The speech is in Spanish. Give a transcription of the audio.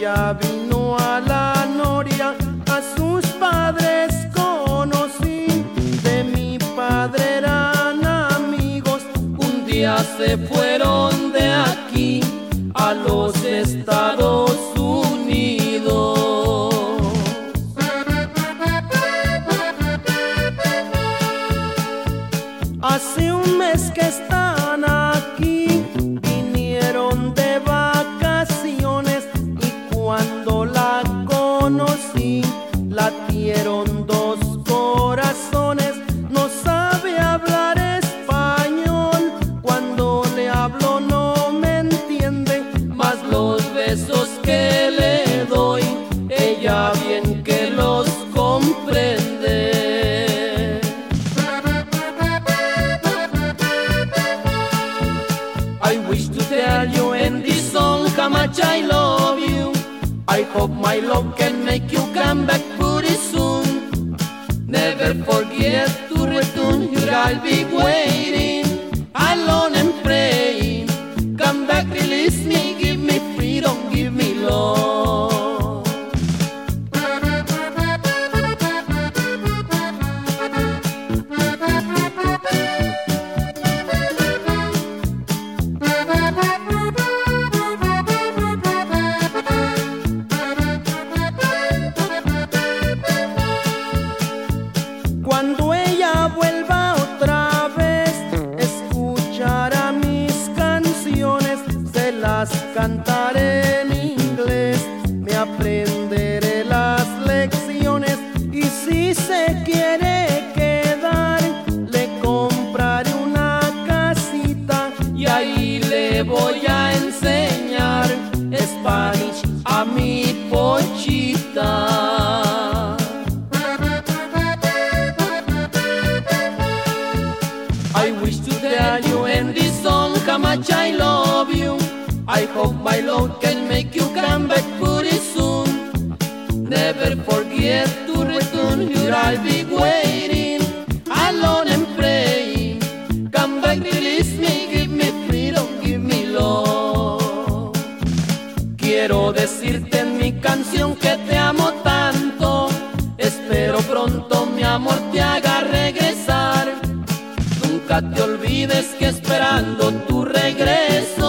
ella vino a la noria, a sus padres conocí. De mi padre eran amigos, un día se fueron de aquí a los Estados Unidos. Hace un mes que están aquí, vinieron de vacaciones y cuando la conocí, latieron dos corazones. No sabe hablar español, cuando le hablo no me entiende, mas los besos que le doy, ella bien que los comprende. I wish to tell you in this song how much I love you. I hope my love can make you come back pretty soon. Never forget to return, here I'll be waiting, alone and praying. Come back, release me, give me freedom, give me love. Cuando ella vuelva otra vez, escuchará mis canciones, se las cantaré en inglés, me aprenderé las lecciones y si se quiere quedar, le compraré una casita y ahí le voy a enseñar Spanish a mi Pochita. I wish to tell you in this song how much I love you. I hope my love can make you come back pretty soon. Never forget to return, here I'll be waiting, alone and praying. Come back, release me, give me freedom, give me love. Quiero decirte en mi canción que te amo tanto, espero pronto mi amor te haga regresar. Nunca te olvides que esperando tu regreso